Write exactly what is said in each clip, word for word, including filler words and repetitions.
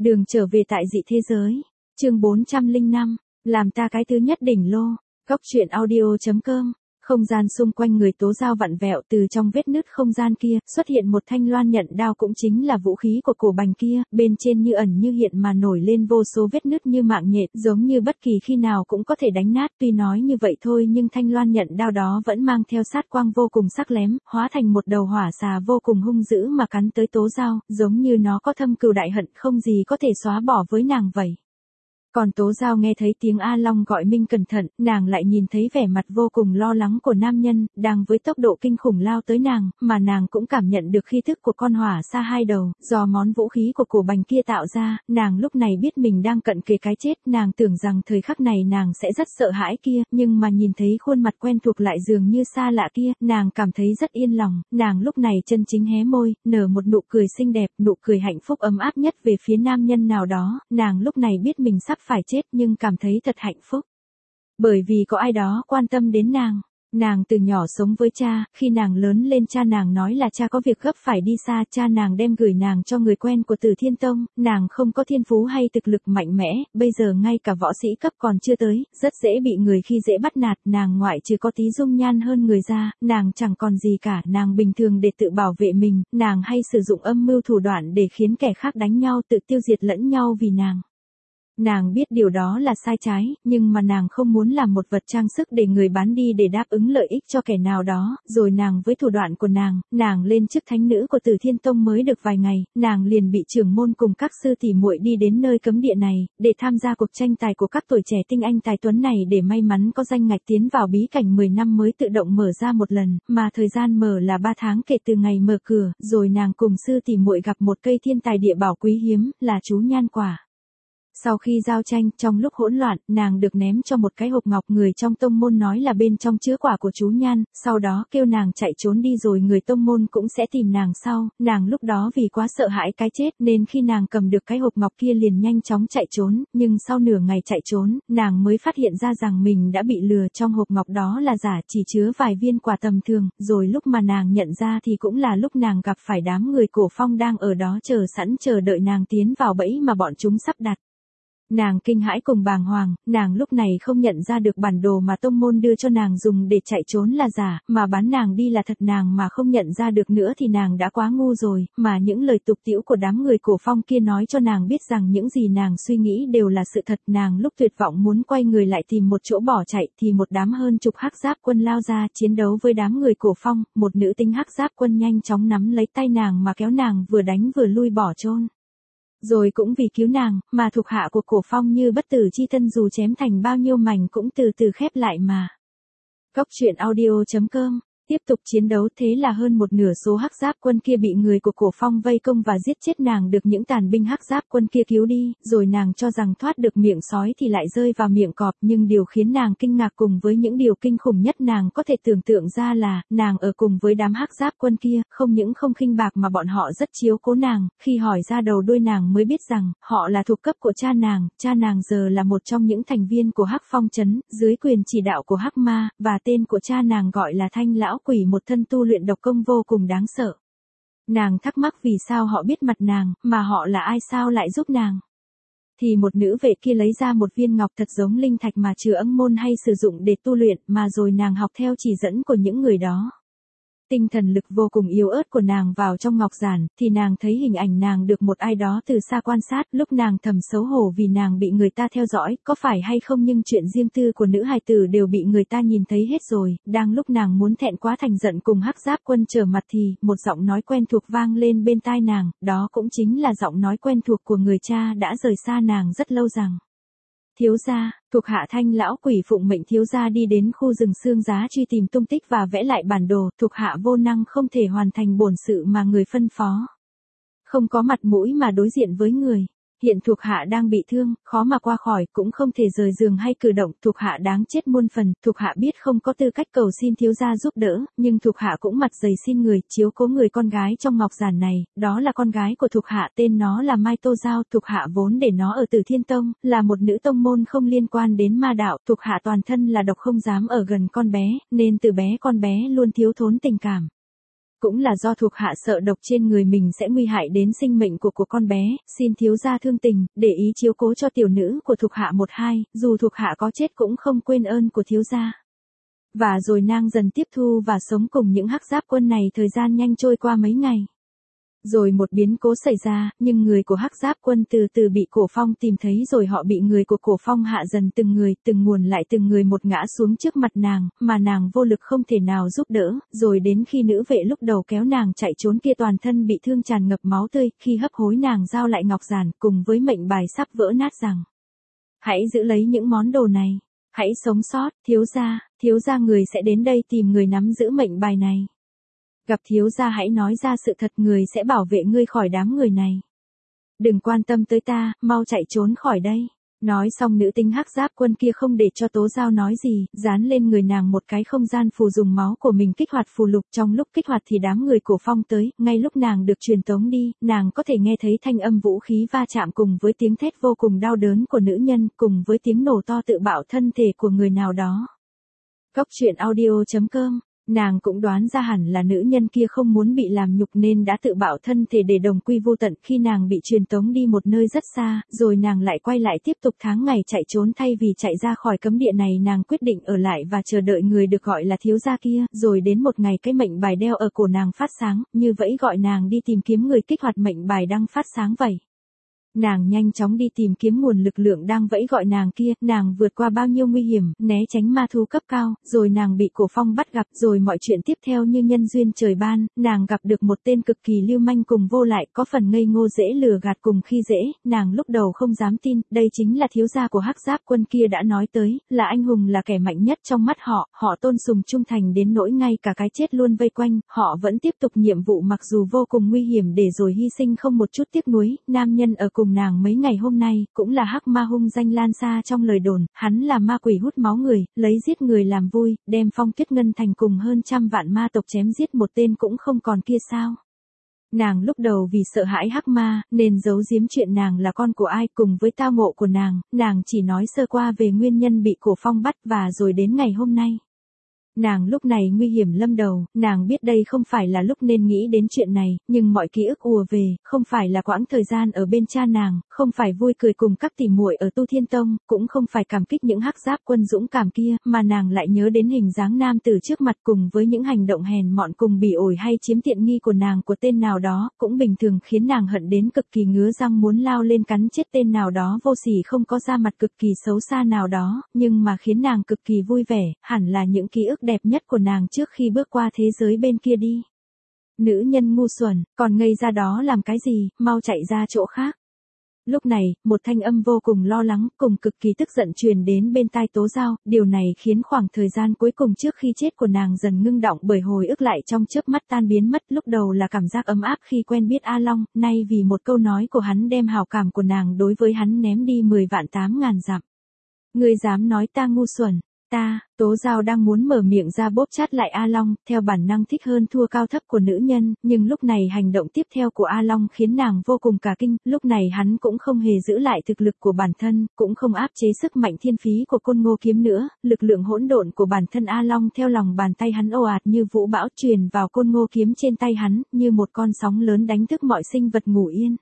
Đường trở về tại dị thế giới. Chương bốn trăm lẻ năm, làm ta cái thứ nhất đỉnh lô. Góc truyện audio chấm com. Không gian xung quanh người Tố Giao vặn vẹo, từ trong vết nứt không gian kia, xuất hiện một thanh loan nhận đao, cũng chính là vũ khí của cổ bành kia, bên trên như ẩn như hiện mà nổi lên vô số vết nứt như mạng nhện, giống như bất kỳ khi nào cũng có thể đánh nát. Tuy nói như vậy thôi nhưng thanh loan nhận đao đó vẫn mang theo sát quang vô cùng sắc lém, hóa thành một đầu hỏa xà vô cùng hung dữ mà cắn tới Tố Giao, giống như nó có thâm cừu đại hận không gì có thể xóa bỏ với nàng vậy. Còn Tố Giao nghe thấy tiếng A Long gọi Minh cẩn thận, nàng lại nhìn thấy vẻ mặt vô cùng lo lắng của nam nhân, đang với tốc độ kinh khủng lao tới nàng, mà nàng cũng cảm nhận được khí thức của con hỏa xa hai đầu, do món vũ khí của cổ bành kia tạo ra. Nàng lúc này biết mình đang cận kề cái chết, nàng tưởng rằng thời khắc này nàng sẽ rất sợ hãi kia, nhưng mà nhìn thấy khuôn mặt quen thuộc lại dường như xa lạ kia, nàng cảm thấy rất yên lòng. Nàng lúc này chân chính hé môi, nở một nụ cười xinh đẹp, nụ cười hạnh phúc ấm áp nhất về phía nam nhân nào đó. Nàng lúc này biết mình sắp phải chết nhưng cảm thấy thật hạnh phúc. Bởi vì có ai đó quan tâm đến nàng. Nàng từ nhỏ sống với cha, khi nàng lớn lên cha nàng nói là cha có việc gấp phải đi xa, cha nàng đem gửi nàng cho người quen của Tử Thiên Tông. Nàng không có thiên phú hay thực lực mạnh mẽ, bây giờ ngay cả võ sĩ cấp còn chưa tới, rất dễ bị người khi dễ bắt nạt. Nàng ngoại trừ có tí dung nhan hơn người ra, nàng chẳng còn gì cả. Nàng bình thường để tự bảo vệ mình, nàng hay sử dụng âm mưu thủ đoạn để khiến kẻ khác đánh nhau, tự tiêu diệt lẫn nhau vì nàng. Nàng biết điều đó là sai trái, nhưng mà nàng không muốn làm một vật trang sức để người bán đi để đáp ứng lợi ích cho kẻ nào đó. Rồi nàng với thủ đoạn của nàng, nàng lên chức thánh nữ của Tử Thiên Tông mới được vài ngày, nàng liền bị trưởng môn cùng các sư tỷ muội đi đến nơi cấm địa này, để tham gia cuộc tranh tài của các tuổi trẻ tinh anh tài tuấn này, để may mắn có danh ngạch tiến vào bí cảnh mười năm mới tự động mở ra một lần, mà thời gian mở là ba tháng kể từ ngày mở cửa. Rồi nàng cùng sư tỷ muội gặp một cây thiên tài địa bảo quý hiếm, là chú nhan quả. Sau khi giao tranh, trong lúc hỗn loạn, nàng được ném cho một cái hộp ngọc, người trong tông môn nói là bên trong chứa quả của chú nhan, sau đó kêu nàng chạy trốn đi, rồi người tông môn cũng sẽ tìm nàng sau. Nàng lúc đó vì quá sợ hãi cái chết nên khi nàng cầm được cái hộp ngọc kia liền nhanh chóng chạy trốn, nhưng sau nửa ngày chạy trốn, nàng mới phát hiện ra rằng mình đã bị lừa. Trong hộp ngọc đó là giả, chỉ chứa vài viên quả tầm thường, rồi lúc mà nàng nhận ra thì cũng là lúc nàng gặp phải đám người Cổ Phong đang ở đó chờ sẵn chờ đợi nàng tiến vào bẫy mà bọn chúng sắp đặt. Nàng kinh hãi cùng bàng hoàng, nàng lúc này không nhận ra được bản đồ mà tông môn đưa cho nàng dùng để chạy trốn là giả, mà bán nàng đi là thật. Nàng mà không nhận ra được nữa thì nàng đã quá ngu rồi, mà những lời tục tĩu của đám người Cổ Phong kia nói cho nàng biết rằng những gì nàng suy nghĩ đều là sự thật. Nàng lúc tuyệt vọng muốn quay người lại tìm một chỗ bỏ chạy thì một đám hơn chục hắc giáp quân lao ra chiến đấu với đám người Cổ Phong, một nữ tính hắc giáp quân nhanh chóng nắm lấy tay nàng mà kéo nàng vừa đánh vừa lui bỏ chôn. Rồi cũng vì cứu nàng, mà thuộc hạ của Cổ Phong như bất tử chi thân dù chém thành bao nhiêu mảnh cũng từ từ khép lại mà. Góc truyện audio chấm com. Tiếp tục chiến đấu, thế là hơn một nửa số hắc giáp quân kia bị người của Cổ Phong vây công và giết chết. Nàng được những tàn binh hắc giáp quân kia cứu đi, rồi nàng cho rằng thoát được miệng sói thì lại rơi vào miệng cọp, nhưng điều khiến nàng kinh ngạc cùng với những điều kinh khủng nhất nàng có thể tưởng tượng ra là, nàng ở cùng với đám hắc giáp quân kia, không những không khinh bạc mà bọn họ rất chiếu cố nàng. Khi hỏi ra đầu đuôi nàng mới biết rằng, họ là thuộc cấp của cha nàng, cha nàng giờ là một trong những thành viên của Hắc Phong Trấn, dưới quyền chỉ đạo của Hắc Ma, và tên của cha nàng gọi là Thanh Lão Quỷ, một thân tu luyện độc công vô cùng đáng sợ. Nàng thắc mắc vì sao họ biết mặt nàng, mà họ là ai, sao lại giúp nàng. Thì một nữ vệ kia lấy ra một viên ngọc thật giống linh thạch mà Trừ Ưng môn hay sử dụng để tu luyện, mà rồi nàng học theo chỉ dẫn của những người đó. Tinh thần lực vô cùng yếu ớt của nàng vào trong ngọc giản, thì nàng thấy hình ảnh nàng được một ai đó từ xa quan sát. Lúc nàng thầm xấu hổ vì nàng bị người ta theo dõi, có phải hay không, nhưng chuyện riêng tư của nữ hài tử đều bị người ta nhìn thấy hết rồi. Đang lúc nàng muốn thẹn quá thành giận cùng hắc giáp quân trở mặt thì, một giọng nói quen thuộc vang lên bên tai nàng, đó cũng chính là giọng nói quen thuộc của người cha đã rời xa nàng rất lâu rằng. Thiếu gia, thuộc hạ Thanh Lão Quỷ phụng mệnh thiếu gia đi đến khu rừng Xương Giá truy tìm tung tích và vẽ lại bản đồ, thuộc hạ vô năng không thể hoàn thành bổn sự mà người phân phó. Không có mặt mũi mà đối diện với người. Hiện thuộc hạ đang bị thương, khó mà qua khỏi, cũng không thể rời giường hay cử động, thuộc hạ đáng chết muôn phần. Thuộc hạ biết không có tư cách cầu xin thiếu gia giúp đỡ, nhưng thuộc hạ cũng mặt dày xin người chiếu cố người con gái trong ngọc giản này. Đó là con gái của thuộc hạ, tên nó là Mai Tô Giao. Thuộc hạ vốn để nó ở Tử Thiên Tông, là một nữ tông môn không liên quan đến ma đạo. Thuộc hạ toàn thân là độc, không dám ở gần con bé, nên từ bé con bé luôn thiếu thốn tình cảm. Cũng là do thuộc hạ sợ độc trên người mình sẽ nguy hại đến sinh mệnh của của con bé, xin thiếu gia thương tình, để ý chiếu cố cho tiểu nữ của thuộc hạ một hai, dù thuộc hạ có chết cũng không quên ơn của thiếu gia. Và rồi nàng dần tiếp thu và sống cùng những hắc giáp quân này. Thời gian nhanh trôi qua mấy ngày. Rồi một biến cố xảy ra, nhưng người của hắc giáp quân từ từ bị Cổ Phong tìm thấy, rồi họ bị người của Cổ Phong hạ dần từng người, từng nguồn lại từng người một ngã xuống trước mặt nàng, mà nàng vô lực không thể nào giúp đỡ, rồi đến khi nữ vệ lúc đầu kéo nàng chạy trốn kia toàn thân bị thương tràn ngập máu tươi, khi hấp hối nàng giao lại ngọc giản cùng với mệnh bài sắp vỡ nát rằng: hãy giữ lấy những món đồ này, hãy sống sót, thiếu gia, thiếu gia người sẽ đến đây tìm người nắm giữ mệnh bài này. Gặp thiếu gia hãy nói ra sự thật, người sẽ bảo vệ ngươi khỏi đám người này. Đừng quan tâm tới ta, mau chạy trốn khỏi đây. Nói xong nữ tính hắc giáp quân kia không để cho Tố Giao nói gì, dán lên người nàng một cái không gian phù dùng máu của mình kích hoạt phù lục. Trong lúc kích hoạt thì đám người Cổ Phong tới, ngay lúc nàng được truyền tống đi, nàng có thể nghe thấy thanh âm vũ khí va chạm cùng với tiếng thét vô cùng đau đớn của nữ nhân, cùng với tiếng nổ to tự bạo thân thể của người nào đó. Góc truyện audio chấm com. Nàng cũng đoán ra hẳn là nữ nhân kia không muốn bị làm nhục nên đã tự bạo thân thể để đồng quy vô tận. Khi nàng bị truyền tống đi một nơi rất xa, rồi nàng lại quay lại tiếp tục tháng ngày chạy trốn. Thay vì chạy ra khỏi cấm địa này, nàng quyết định ở lại và chờ đợi người được gọi là thiếu gia kia. Rồi đến một ngày cái mệnh bài đeo ở cổ nàng phát sáng, như vậy gọi nàng đi tìm kiếm người kích hoạt mệnh bài đang phát sáng vậy. Nàng nhanh chóng đi tìm kiếm nguồn lực lượng đang vẫy gọi nàng kia, nàng vượt qua bao nhiêu nguy hiểm, né tránh ma thú cấp cao, rồi nàng bị Cổ Phong bắt gặp, rồi mọi chuyện tiếp theo như nhân duyên trời ban, nàng gặp được một tên cực kỳ lưu manh cùng vô lại, có phần ngây ngô dễ lừa gạt cùng khi dễ, nàng lúc đầu không dám tin, đây chính là thiếu gia của hắc giáp quân kia đã nói tới, là anh hùng, là kẻ mạnh nhất trong mắt họ, họ tôn sùng trung thành đến nỗi ngay cả cái chết luôn vây quanh, họ vẫn tiếp tục nhiệm vụ mặc dù vô cùng nguy hiểm để rồi hy sinh không một chút tiếc nuối. Nam nhân ở cùng nàng mấy ngày hôm nay, cũng là hắc ma hung danh lan xa trong lời đồn, hắn là ma quỷ hút máu người, lấy giết người làm vui, đem Phong Tuyết Ngân Thành cùng hơn trăm vạn ma tộc chém giết một tên cũng không còn kia sao. Nàng lúc đầu vì sợ hãi hắc ma, nên giấu giếm chuyện nàng là con của ai. Cùng với tao ngộ của nàng, nàng chỉ nói sơ qua về nguyên nhân bị Cổ Phong bắt, và rồi đến ngày hôm nay. Nàng lúc này nguy hiểm lâm đầu, nàng biết đây không phải là lúc nên nghĩ đến chuyện này, nhưng mọi ký ức ùa về, không phải là quãng thời gian ở bên cha nàng, không phải vui cười cùng các tỉ muội ở Tu Thiên Tông, cũng không phải cảm kích những hắc giáp quân dũng cảm kia, mà nàng lại nhớ đến hình dáng nam tử trước mặt cùng với những hành động hèn mọn cùng bỉ ổi hay chiếm tiện nghi của nàng của tên nào đó, cũng bình thường khiến nàng hận đến cực kỳ ngứa răng muốn lao lên cắn chết tên nào đó vô sỉ không có da mặt cực kỳ xấu xa nào đó, nhưng mà khiến nàng cực kỳ vui vẻ, hẳn là những ký ức đẹp nhất của nàng trước khi bước qua thế giới bên kia đi. Nữ nhân ngu xuẩn, còn ngây ra đó làm cái gì, mau chạy ra chỗ khác. Lúc này, một thanh âm vô cùng lo lắng, cùng cực kỳ tức giận truyền đến bên tai Tố Giao, điều này khiến khoảng thời gian cuối cùng trước khi chết của nàng dần ngưng đọng bởi hồi ức lại trong chớp mắt tan biến mất. Lúc đầu là cảm giác ấm áp khi quen biết A Long, nay vì một câu nói của hắn đem hào cảm của nàng đối với hắn ném đi mười vạn tám ngàn dặm. Ngươi dám nói ta ngu xuẩn? Ta, Tố Giao đang muốn mở miệng ra bóp chát lại A Long, theo bản năng thích hơn thua cao thấp của nữ nhân, nhưng lúc này hành động tiếp theo của A Long khiến nàng vô cùng cả kinh, lúc này hắn cũng không hề giữ lại thực lực của bản thân, cũng không áp chế sức mạnh thiên phí của Côn Ngô kiếm nữa, lực lượng hỗn độn của bản thân A Long theo lòng bàn tay hắn ồ ạt như vũ bão truyền vào Côn Ngô kiếm trên tay hắn, như một con sóng lớn đánh thức mọi sinh vật ngủ yên.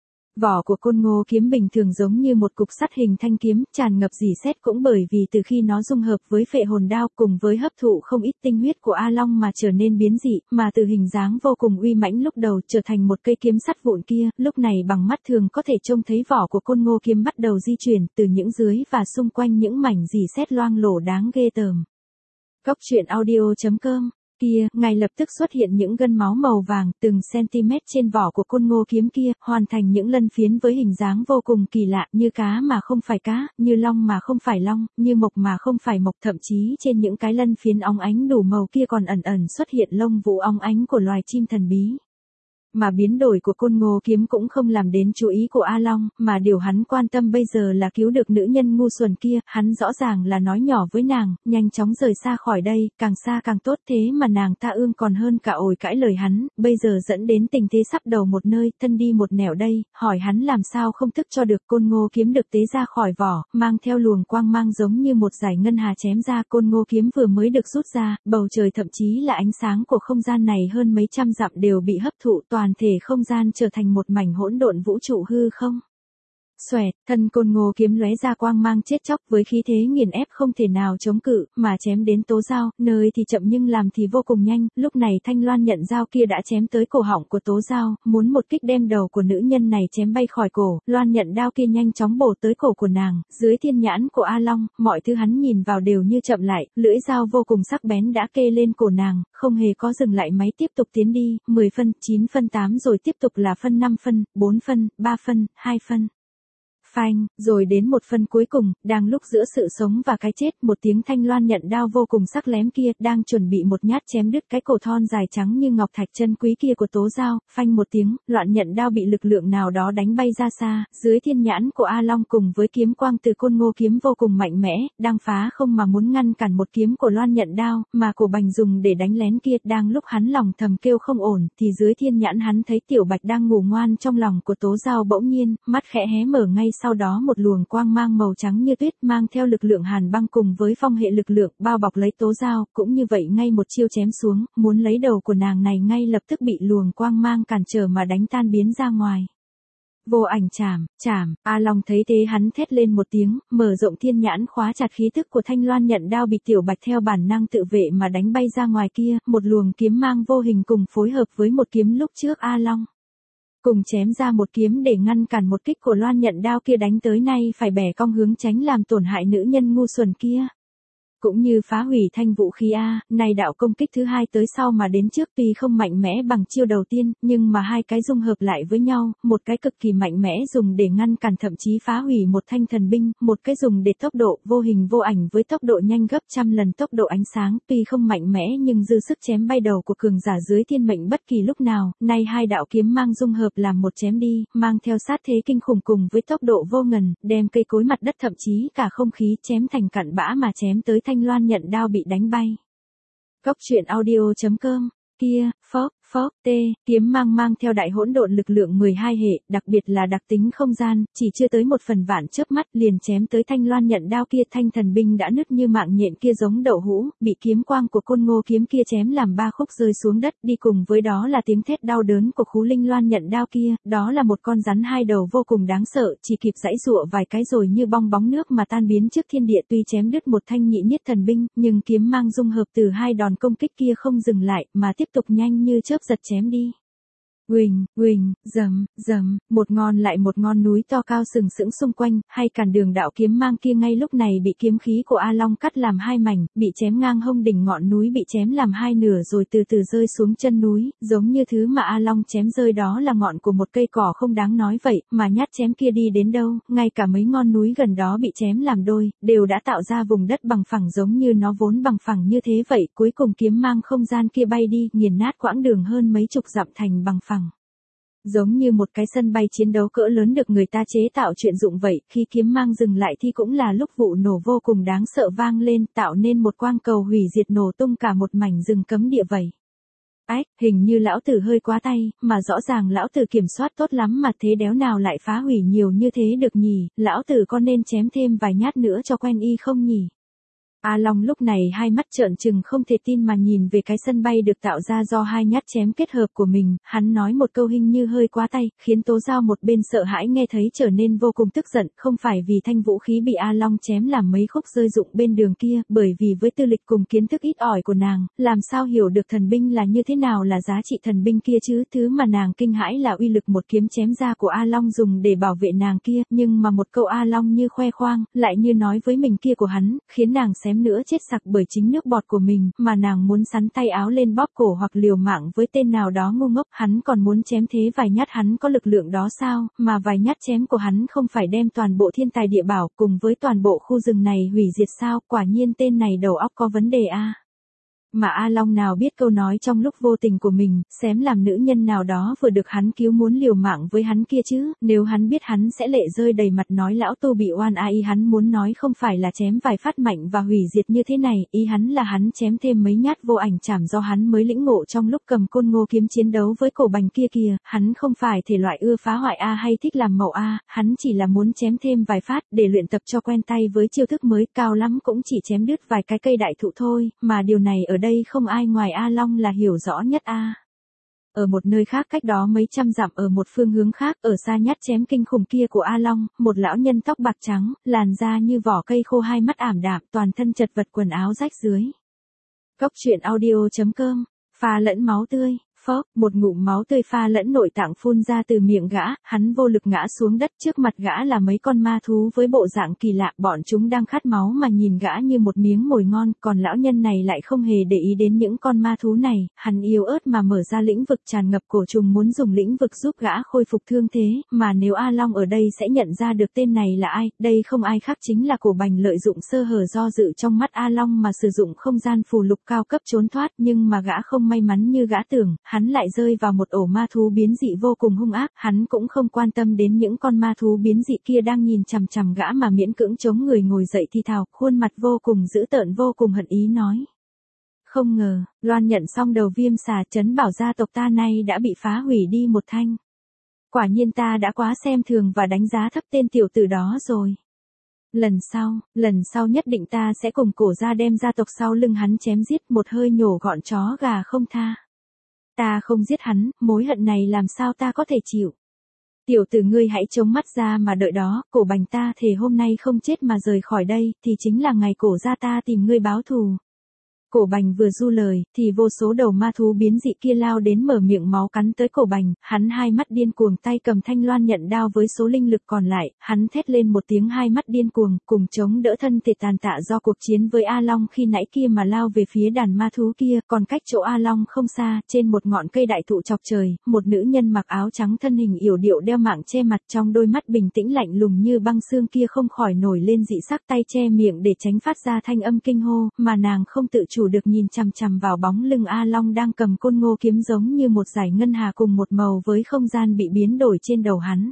Vỏ của Côn Ngô kiếm bình thường giống như một cục sắt hình thanh kiếm, tràn ngập rỉ sét, cũng bởi vì từ khi nó dung hợp với phệ hồn đao cùng với hấp thụ không ít tinh huyết của A Long mà trở nên biến dị, mà từ hình dáng vô cùng uy mãnh lúc đầu trở thành một cây kiếm sắt vụn kia, lúc này bằng mắt thường có thể trông thấy vỏ của Côn Ngô kiếm bắt đầu di chuyển từ những dưới và xung quanh những mảnh rỉ sét loang lổ đáng ghê tởm. Góc truyện audio chấm com. Kia, ngay lập tức xuất hiện những gân máu màu vàng từng cm trên vỏ của Côn Ngô kiếm kia, hoàn thành những lân phiến với hình dáng vô cùng kỳ lạ, như cá mà không phải cá, như long mà không phải long, như mộc mà không phải mộc, thậm chí trên những cái lân phiến óng ánh đủ màu kia còn ẩn ẩn xuất hiện lông vũ óng ánh của loài chim thần bí. Mà biến đổi của Côn Ngô Kiếm cũng không làm đến chú ý của A Long, mà điều hắn quan tâm bây giờ là cứu được nữ nhân ngu xuẩn kia, hắn rõ ràng là nói nhỏ với nàng, nhanh chóng rời xa khỏi đây, càng xa càng tốt, thế mà nàng ta ương còn hơn cả ổi cãi lời hắn, bây giờ dẫn đến tình thế sắp đầu một nơi, thân đi một nẻo đây, hỏi hắn làm sao không thức cho được. Côn Ngô Kiếm được tế ra khỏi vỏ, mang theo luồng quang mang giống như một dải ngân hà chém ra. Côn Ngô Kiếm vừa mới được rút ra, bầu trời thậm chí là ánh sáng của không gian này hơn mấy trăm dặm đều bị hấp thụ, toàn thể không gian trở thành một mảnh hỗn độn vũ trụ hư không. Xoẹt, thân Côn Ngô Kiếm lóe ra quang mang chết chóc với khí thế nghiền ép không thể nào chống cự, mà chém đến Tố Giao, nơi thì chậm nhưng làm thì vô cùng nhanh. Lúc này Thanh Loan nhận dao kia đã chém tới cổ họng của Tố Giao, muốn một kích đem đầu của nữ nhân này chém bay khỏi cổ. Loan nhận đao kia nhanh chóng bổ tới cổ của nàng, dưới thiên nhãn của A Long, mọi thứ hắn nhìn vào đều như chậm lại, lưỡi dao vô cùng sắc bén đã kê lên cổ nàng, không hề có dừng lại máy tiếp tục tiến đi, mười phân, chín phân, tám rồi tiếp tục là phân, năm phân, bốn phân, ba phân, hai phân. Phanh, rồi đến một phân cuối cùng, đang lúc giữa sự sống và cái chết, một tiếng Thanh Loan nhận đao vô cùng sắc lém kia, đang chuẩn bị một nhát chém đứt cái cổ thon dài trắng như ngọc thạch chân quý kia của Tố Giao. Phanh một tiếng, loạn nhận đao bị lực lượng nào đó đánh bay ra xa, dưới thiên nhãn của A Long cùng với kiếm quang từ Côn Ngô Kiếm vô cùng mạnh mẽ, đang phá không mà muốn ngăn cản một kiếm của loan nhận đao, mà cổ Bành dùng để đánh lén kia. Đang lúc hắn lòng thầm kêu không ổn, thì dưới thiên nhãn hắn thấy Tiểu Bạch đang ngủ ngoan trong lòng của Tố Giao, bỗng nhiên, mắt khẽ hé mở, ngay sau đó một luồng quang mang màu trắng như tuyết mang theo lực lượng hàn băng cùng với phong hệ lực lượng bao bọc lấy Tố Giao, cũng như vậy ngay một chiêu chém xuống, muốn lấy đầu của nàng này ngay lập tức bị luồng quang mang cản trở mà đánh tan biến ra ngoài. Vô ảnh chảm, chảm, A Long thấy thế hắn thét lên một tiếng, mở rộng thiên nhãn khóa chặt khí tức của Thanh Loan nhận đao bị Tiểu Bạch theo bản năng tự vệ mà đánh bay ra ngoài kia, một luồng kiếm mang vô hình cùng phối hợp với một kiếm lúc trước A Long cùng chém ra một kiếm để ngăn cản một kích của loan nhận đao kia đánh tới, nay phải bẻ cong hướng tránh làm tổn hại nữ nhân ngu xuẩn kia. Cũng như phá hủy thanh vũ khí A, này đạo công kích thứ hai tới sau mà đến trước tuy không mạnh mẽ bằng chiêu đầu tiên, nhưng mà hai cái dung hợp lại với nhau, một cái cực kỳ mạnh mẽ dùng để ngăn cản thậm chí phá hủy một thanh thần binh, một cái dùng để tốc độ vô hình vô ảnh với tốc độ nhanh gấp trăm lần tốc độ ánh sáng, tuy không mạnh mẽ nhưng dư sức chém bay đầu của cường giả dưới thiên mệnh bất kỳ lúc nào. Nay hai đạo kiếm mang dung hợp làm một chém đi, mang theo sát thế kinh khủng cùng với tốc độ vô ngần, đem cây cối mặt đất thậm chí cả không khí chém thành cặn bã mà chém tới Thanh Loan nhận đao bị đánh bay. Cốc truyện audio chấm com, kia, phốc, phốc, tê, kiếm mang mang theo đại hỗn độn lực lượng mười hai hệ, đặc biệt là đặc tính không gian, chỉ chưa tới một phần vạn chớp mắt liền chém tới Thanh Loan nhận đao kia. Thanh thần binh đã nứt như mạng nhện kia giống đậu hũ, bị kiếm quang của Côn Ngô Kiếm kia chém làm ba khúc rơi xuống đất, đi cùng với đó là tiếng thét đau đớn của Khú Linh Loan nhận đao kia, đó là một con rắn hai đầu vô cùng đáng sợ, chỉ kịp giãy giụa vài cái rồi như bong bóng nước mà tan biến trước thiên địa. Tuy chém đứt một thanh nhị niết thần binh, nhưng kiếm mang dung hợp từ hai đòn công kích kia không dừng lại, mà tiếp tục nhanh như chớp giật chém đi. Uỳnh, uỳnh, rầm, rầm, một ngọn lại một ngọn núi to cao sừng sững xung quanh, hay cản đường đạo kiếm mang kia ngay lúc này bị kiếm khí của A Long cắt làm hai mảnh, bị chém ngang hông, đỉnh ngọn núi bị chém làm hai nửa rồi từ từ rơi xuống chân núi, giống như thứ mà A Long chém rơi đó là ngọn của một cây cỏ không đáng nói vậy, mà nhát chém kia đi đến đâu, ngay cả mấy ngọn núi gần đó bị chém làm đôi, đều đã tạo ra vùng đất bằng phẳng giống như nó vốn bằng phẳng như thế vậy. Cuối cùng kiếm mang không gian kia bay đi, nghiền nát quãng đường hơn mấy chục dặm thành bằng phẳng. Giống như một cái sân bay chiến đấu cỡ lớn được người ta chế tạo chuyện dụng vậy, khi kiếm mang dừng lại thì cũng là lúc vụ nổ vô cùng đáng sợ vang lên, tạo nên một quang cầu hủy diệt nổ tung cả một mảnh rừng cấm địa vậy. Ách, hình như lão tử hơi quá tay, mà rõ ràng lão tử kiểm soát tốt lắm mà thế đéo nào lại phá hủy nhiều như thế được nhỉ, lão tử có nên chém thêm vài nhát nữa cho quen y không nhỉ? A Long lúc này hai mắt trợn trừng không thể tin mà nhìn về cái sân bay được tạo ra do hai nhát chém kết hợp của mình, hắn nói một câu hình như hơi quá tay, khiến Tố Giao một bên sợ hãi nghe thấy trở nên vô cùng tức giận, không phải vì thanh vũ khí bị A Long chém làm mấy khúc rơi rụng bên đường kia, bởi vì với tư lịch cùng kiến thức ít ỏi của nàng, làm sao hiểu được thần binh là như thế nào là giá trị thần binh kia chứ. Thứ mà nàng kinh hãi là uy lực một kiếm chém ra của A Long dùng để bảo vệ nàng kia, nhưng mà một câu A Long như khoe khoang, lại như nói với mình kia của hắn, khiến nàng xém nữa chết sặc bởi chính nước bọt của mình, mà nàng muốn sắn tay áo lên bóp cổ hoặc liều mạng với tên nào đó ngu ngốc. Hắn còn muốn chém thế vài nhát, hắn có lực lượng đó sao, mà vài nhát chém của hắn không phải đem toàn bộ thiên tài địa bảo cùng với toàn bộ khu rừng này hủy diệt sao, quả nhiên tên này đầu óc có vấn đề a. Mà A Long nào biết câu nói trong lúc vô tình của mình, xém làm nữ nhân nào đó vừa được hắn cứu muốn liều mạng với hắn kia chứ, nếu hắn biết hắn sẽ lệ rơi đầy mặt nói lão tu bị oan ai, hắn muốn nói không phải là chém vài phát mạnh và hủy diệt như thế này, ý hắn là hắn chém thêm mấy nhát vô ảnh chảm do hắn mới lĩnh ngộ trong lúc cầm côn ngô kiếm chiến đấu với cổ bành kia kìa, hắn không phải thể loại ưa phá hoại A hay thích làm màu A, hắn chỉ là muốn chém thêm vài phát để luyện tập cho quen tay với chiêu thức mới, cao lắm cũng chỉ chém đứt vài cái cây đại thụ thôi, mà điều này ở đây không ai ngoài A Long là hiểu rõ nhất A. Ở một nơi khác cách đó mấy trăm dặm ở một phương hướng khác, ở xa nhát chém kinh khủng kia của A Long, một lão nhân tóc bạc trắng, làn da như vỏ cây khô, hai mắt ảm đạm, toàn thân chật vật, quần áo rách rưới. Cốc truyện audio chấm com, pha lẫn máu tươi. Phốc, một ngụm máu tươi pha lẫn nội tạng phun ra từ miệng gã, hắn vô lực ngã xuống đất, trước mặt gã là mấy con ma thú với bộ dạng kỳ lạ, bọn chúng đang khát máu mà nhìn gã như một miếng mồi ngon, còn lão nhân này lại không hề để ý đến những con ma thú này, hắn yếu ớt mà mở ra lĩnh vực tràn ngập cổ trùng muốn dùng lĩnh vực giúp gã khôi phục thương thế, mà nếu A Long ở đây sẽ nhận ra được tên này là ai, đây không ai khác chính là Cổ Bành, lợi dụng sơ hở do dự trong mắt A Long mà sử dụng không gian phù lục cao cấp trốn thoát, nhưng mà gã không may mắn như gã tưởng, hắn lại rơi vào một ổ ma thú biến dị vô cùng hung ác, hắn cũng không quan tâm đến những con ma thú biến dị kia đang nhìn chằm chằm gã mà miễn cưỡng chống người ngồi dậy thì thào, khuôn mặt vô cùng dữ tợn vô cùng hận ý nói. Không ngờ, Loan nhận xong đầu viêm xà, Trấn Bảo gia tộc ta nay đã bị phá hủy đi một thanh. Quả nhiên ta đã quá xem thường và đánh giá thấp tên tiểu tử đó rồi. Lần sau, lần sau nhất định ta sẽ cùng Cổ gia đem gia tộc sau lưng hắn chém giết, một hơi nhổ gọn chó gà không tha. Ta không giết hắn, mối hận này làm sao ta có thể chịu. Tiểu tử ngươi hãy chống mắt ra mà đợi đó, Cổ Bành ta thề hôm nay không chết mà rời khỏi đây, thì chính là ngày Cổ gia ta tìm ngươi báo thù. Cổ Bành vừa du lời, thì vô số đầu ma thú biến dị kia lao đến mở miệng máu cắn tới Cổ Bành, hắn hai mắt điên cuồng tay cầm thanh loan nhận đao với số linh lực còn lại, hắn thét lên một tiếng hai mắt điên cuồng, cùng chống đỡ thân thể tàn tạ do cuộc chiến với A Long khi nãy kia mà lao về phía đàn ma thú kia, còn cách chỗ A Long không xa, trên một ngọn cây đại thụ chọc trời, một nữ nhân mặc áo trắng thân hình yểu điệu đeo mạng che mặt, trong đôi mắt bình tĩnh lạnh lùng như băng xương kia không khỏi nổi lên dị sắc, tay che miệng để tránh phát ra thanh âm kinh hô, mà nàng không tự chủ được nhìn chằm chằm vào bóng lưng A Long đang cầm côn ngô kiếm giống như một dải ngân hà cùng một màu với không gian bị biến đổi trên đầu hắn.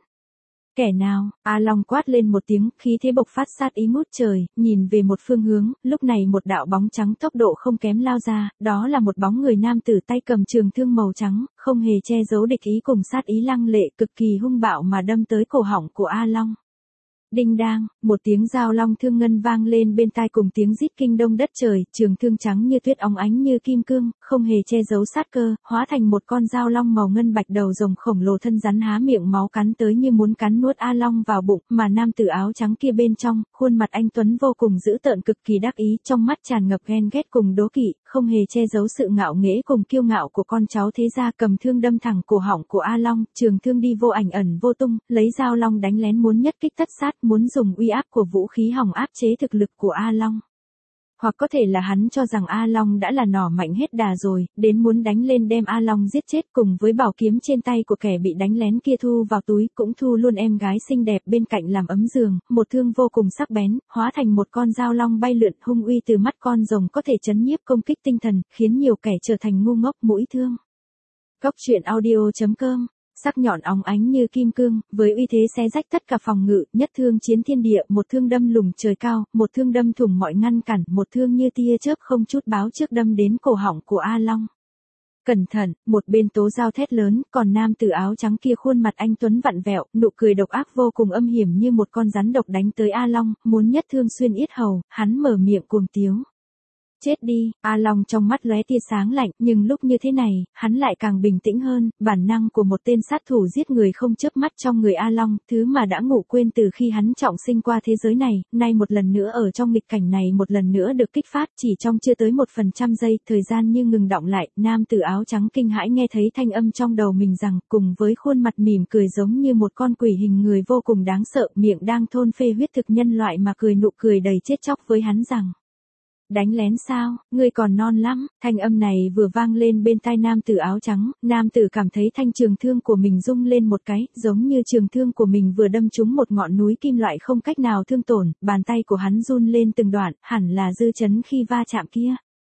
Kẻ nào? A Long quát lên một tiếng, khí thế bộc phát sát ý ngút trời, nhìn về một phương hướng, lúc này một đạo bóng trắng tốc độ không kém lao ra, đó là một bóng người nam tử tay cầm trường thương màu trắng, không hề che giấu địch ý cùng sát ý lăng lệ, cực kỳ hung bạo mà đâm tới cổ họng của A Long. Đinh đang, một tiếng dao long thương ngân vang lên bên tai cùng tiếng rít kinh đông đất trời, trường thương trắng như tuyết óng ánh như kim cương, không hề che giấu sát cơ, hóa thành một con dao long màu ngân bạch đầu rồng khổng lồ thân rắn há miệng máu cắn tới như muốn cắn nuốt A Long vào bụng, mà nam tử áo trắng kia bên trong, khuôn mặt anh tuấn vô cùng dữ tợn cực kỳ đắc ý, trong mắt tràn ngập ghen ghét cùng đố kỵ, không hề che giấu sự ngạo nghễ cùng kiêu ngạo của con cháu thế gia, cầm thương đâm thẳng cổ họng của A Long, trường thương đi vô ảnh ẩn vô tung, lấy dao long đánh lén muốn nhất kích tất sát, muốn dùng uy áp của vũ khí hỏng áp chế thực lực của A Long. Hoặc có thể là hắn cho rằng A Long đã là nỏ mạnh hết đà rồi, đến muốn đánh lên đem A Long giết chết cùng với bảo kiếm trên tay của kẻ bị đánh lén kia thu vào túi, cũng thu luôn em gái xinh đẹp bên cạnh làm ấm giường, một thương vô cùng sắc bén, hóa thành một con dao long bay lượn hung uy từ mắt con rồng có thể chấn nhiếp công kích tinh thần, khiến nhiều kẻ trở thành ngu ngốc mũi thương. Cốc truyện audio chấm com, sắc nhọn óng ánh như kim cương, với uy thế xé rách tất cả phòng ngự, nhất thương chiến thiên địa, một thương đâm lùng trời cao, một thương đâm thủng mọi ngăn cản, một thương như tia chớp không chút báo trước đâm đến cổ họng của A Long. Cẩn thận, một bên tố dao thét lớn, còn nam tử áo trắng kia khuôn mặt anh tuấn vặn vẹo, nụ cười độc ác vô cùng âm hiểm như một con rắn độc đánh tới A Long, muốn nhất thương xuyên yết hầu, hắn mở miệng cuồng tiếu. Chết đi, A Long trong mắt lóe tia sáng lạnh, nhưng lúc như thế này, hắn lại càng bình tĩnh hơn, bản năng của một tên sát thủ giết người không chớp mắt trong người A Long, thứ mà đã ngủ quên từ khi hắn trọng sinh qua thế giới này, nay một lần nữa ở trong nghịch cảnh này một lần nữa được kích phát, chỉ trong chưa tới một phần trăm giây, thời gian như ngừng đọng lại, nam tử áo trắng kinh hãi nghe thấy thanh âm trong đầu mình rằng, cùng với khuôn mặt mỉm cười giống như một con quỷ hình người vô cùng đáng sợ, miệng đang thôn phê huyết thực nhân loại mà cười nụ cười đầy chết chóc với hắn rằng. Đánh lén sao, ngươi còn non lắm, thanh âm này vừa vang lên bên tai nam tử áo trắng, nam tử cảm thấy thanh trường thương của mình rung lên một cái, giống như trường thương của mình vừa đâm trúng một ngọn núi kim loại không cách nào thương tổn, bàn tay của hắn run lên từng đoạn, hẳn là dư chấn khi va chạm kia.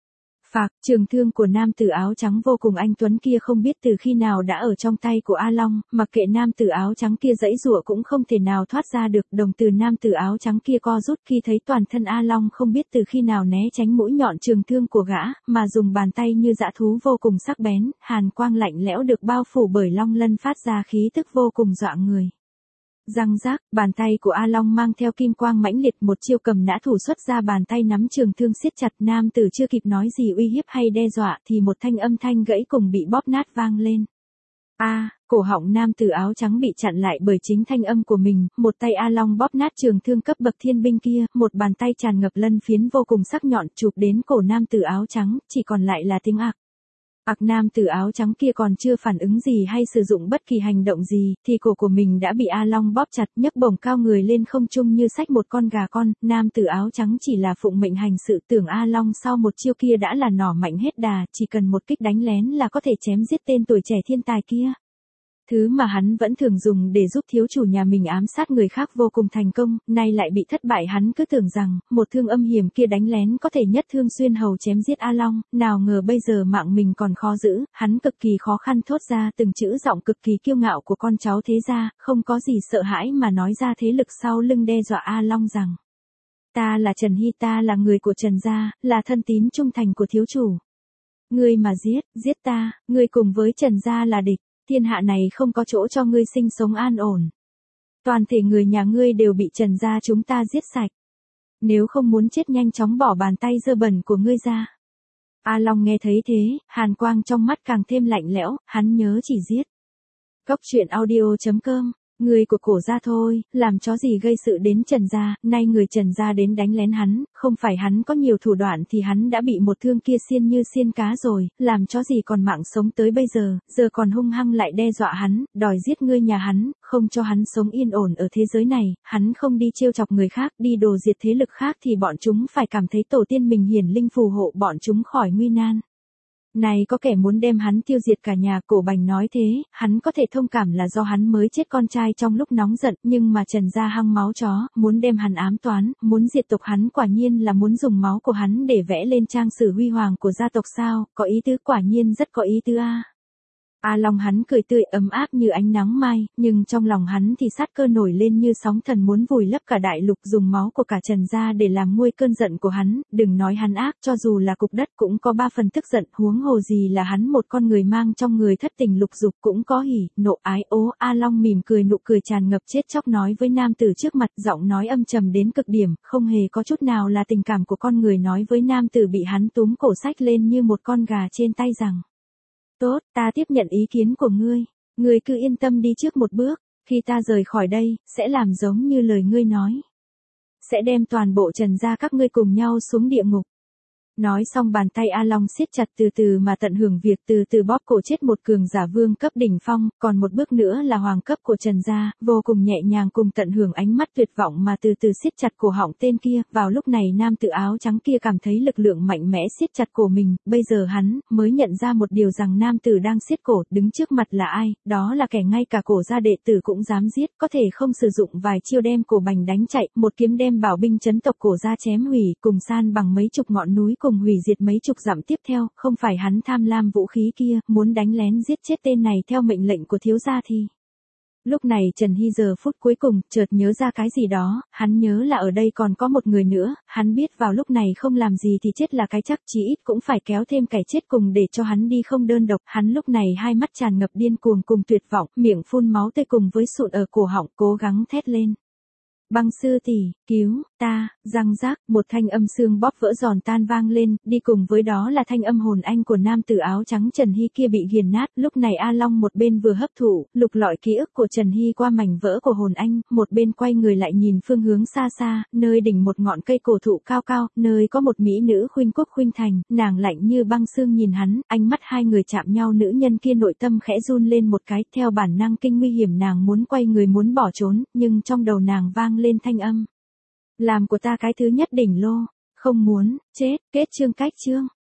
Phạc, trường thương của nam tử áo trắng vô cùng anh tuấn kia không biết từ khi nào đã ở trong tay của A Long, mặc kệ nam tử áo trắng kia giãy giụa cũng không thể nào thoát ra được. Đồng tử nam tử áo trắng kia co rút khi thấy toàn thân A Long không biết từ khi nào né tránh mũi nhọn trường thương của gã, mà dùng bàn tay như dã thú vô cùng sắc bén, hàn quang lạnh lẽo được bao phủ bởi long lân phát ra khí tức vô cùng dọa người. Răng rác, bàn tay của A Long mang theo kim quang mãnh liệt, một chiêu cầm nã thủ xuất ra, bàn tay nắm trường thương siết chặt. Nam tử chưa kịp nói gì uy hiếp hay đe dọa thì một thanh âm thanh gãy cùng bị bóp nát vang lên. A, à, cổ họng nam tử áo trắng bị chặn lại bởi chính thanh âm của mình, một tay A Long bóp nát trường thương cấp bậc thiên binh kia, một bàn tay tràn ngập lân phiến vô cùng sắc nhọn chụp đến cổ nam tử áo trắng, chỉ còn lại là tiếng ạc. Ặc nam tử áo trắng kia còn chưa phản ứng gì hay sử dụng bất kỳ hành động gì, thì cổ của mình đã bị A Long bóp chặt, nhấc bổng cao người lên không trung như xách một con gà con. Nam tử áo trắng chỉ là phụng mệnh hành sự, tưởng A Long sau một chiêu kia đã là nỏ mạnh hết đà, chỉ cần một kích đánh lén là có thể chém giết tên tuổi trẻ thiên tài kia. Thứ mà hắn vẫn thường dùng để giúp thiếu chủ nhà mình ám sát người khác vô cùng thành công, nay lại bị thất bại. Hắn cứ tưởng rằng, một thương âm hiểm kia đánh lén có thể nhất thương xuyên hầu chém giết A Long, nào ngờ bây giờ mạng mình còn khó giữ. Hắn cực kỳ khó khăn thốt ra từng chữ giọng cực kỳ kiêu ngạo của con cháu thế gia, không có gì sợ hãi mà nói ra thế lực sau lưng đe dọa A Long rằng: ta là Trần Hy, ta là người của Trần gia, là thân tín trung thành của thiếu chủ. Ngươi mà giết, giết ta, ngươi cùng với Trần gia là địch. Thiên hạ này không có chỗ cho ngươi sinh sống an ổn. Toàn thể người nhà ngươi đều bị Trần gia chúng ta giết sạch. Nếu không muốn chết nhanh chóng bỏ bàn tay dơ bẩn của ngươi ra. A Long nghe thấy thế, hàn quang trong mắt càng thêm lạnh lẽo, hắn nhớ chỉ giết. Cốc truyện audio chấm com. Người của cổ gia thôi, làm chó gì gây sự đến Trần gia, nay người Trần gia đến đánh lén hắn, không phải hắn có nhiều thủ đoạn thì hắn đã bị một thương kia xiên như xiên cá rồi, làm chó gì còn mạng sống tới bây giờ, giờ còn hung hăng lại đe dọa hắn, đòi giết ngươi nhà hắn, không cho hắn sống yên ổn ở thế giới này, hắn không đi trêu chọc người khác, đi đồ diệt thế lực khác thì bọn chúng phải cảm thấy tổ tiên mình hiển linh phù hộ bọn chúng khỏi nguy nan. Này có kẻ muốn đem hắn tiêu diệt cả nhà. Cổ Bành nói thế, hắn có thể thông cảm là do hắn mới chết con trai trong lúc nóng giận, nhưng mà Trần gia hăng máu chó, muốn đem hắn ám toán, muốn diệt tộc hắn, quả nhiên là muốn dùng máu của hắn để vẽ lên trang sử huy hoàng của gia tộc sao, có ý tứ, quả nhiên rất có ý tứ a. A Long hắn cười tươi ấm áp như ánh nắng mai, nhưng trong lòng hắn thì sát cơ nổi lên như sóng thần muốn vùi lấp cả đại lục, dùng máu của cả Trần gia để làm nguôi cơn giận của hắn. Đừng nói hắn ác, cho dù là cục đất cũng có ba phần tức giận, huống hồ gì là hắn một con người mang trong người thất tình lục dục cũng có hỉ, nộ, ái, ố. A Long mỉm cười, nụ cười tràn ngập chết chóc nói với nam tử trước mặt, giọng nói âm trầm đến cực điểm, không hề có chút nào là tình cảm của con người, nói với nam tử bị hắn túm cổ xách lên như một con gà trên tay rằng: tốt, ta tiếp nhận ý kiến của ngươi. Ngươi cứ yên tâm đi trước một bước. Khi ta rời khỏi đây, sẽ làm giống như lời ngươi nói. Sẽ đem toàn bộ Trần gia các ngươi cùng nhau xuống địa ngục. Nói xong bàn tay A Long siết chặt, từ từ mà tận hưởng việc từ từ bóp cổ chết một cường giả vương cấp đỉnh phong, còn một bước nữa là hoàng cấp của Trần gia, vô cùng nhẹ nhàng cùng tận hưởng ánh mắt tuyệt vọng mà từ từ siết chặt cổ họng tên kia. Vào lúc này nam tử áo trắng kia cảm thấy lực lượng mạnh mẽ siết chặt cổ mình, bây giờ hắn mới nhận ra một điều rằng nam tử đang siết cổ, đứng trước mặt là ai, đó là kẻ ngay cả cổ gia đệ tử cũng dám giết, có thể không sử dụng vài chiêu đem Cổ Bành đánh chạy, một kiếm đem bảo binh chấn tộc cổ gia chém hủy, cùng san bằng mấy chục ngọn núi, cùng hủy diệt mấy chục dặm tiếp theo. Không phải hắn tham lam vũ khí kia, muốn đánh lén giết chết tên này theo mệnh lệnh của thiếu gia thì. Lúc này Trần Hy giờ phút cuối cùng, chợt nhớ ra cái gì đó, hắn nhớ là ở đây còn có một người nữa, hắn biết vào lúc này không làm gì thì chết là cái chắc, chí ít cũng phải kéo thêm kẻ chết cùng để cho hắn đi không đơn độc. Hắn lúc này hai mắt tràn ngập điên cuồng cùng tuyệt vọng, miệng phun máu tươi cùng với sụn ở cổ họng, cố gắng thét lên: Băng sư tỷ, cứu ta. Răng rác, một thanh âm xương bóp vỡ giòn tan vang lên, đi cùng với đó là thanh âm hồn anh của nam tử áo trắng Trần Hy kia bị nghiền nát. Lúc này A Long một bên vừa hấp thụ, lục lọi ký ức của Trần Hy qua mảnh vỡ của hồn anh, một bên quay người lại nhìn phương hướng xa xa, nơi đỉnh một ngọn cây cổ thụ cao cao, nơi có một mỹ nữ khuynh quốc khuynh thành, nàng lạnh như băng xương nhìn hắn, ánh mắt hai người chạm nhau, nữ nhân kia nội tâm khẽ run lên một cái, theo bản năng kinh nguy hiểm nàng muốn quay người muốn bỏ trốn, nhưng trong đầu nàng vang lên thanh âm: làm của ta cái thứ nhất đỉnh lô, không muốn chết. Kết chương. Cách chương.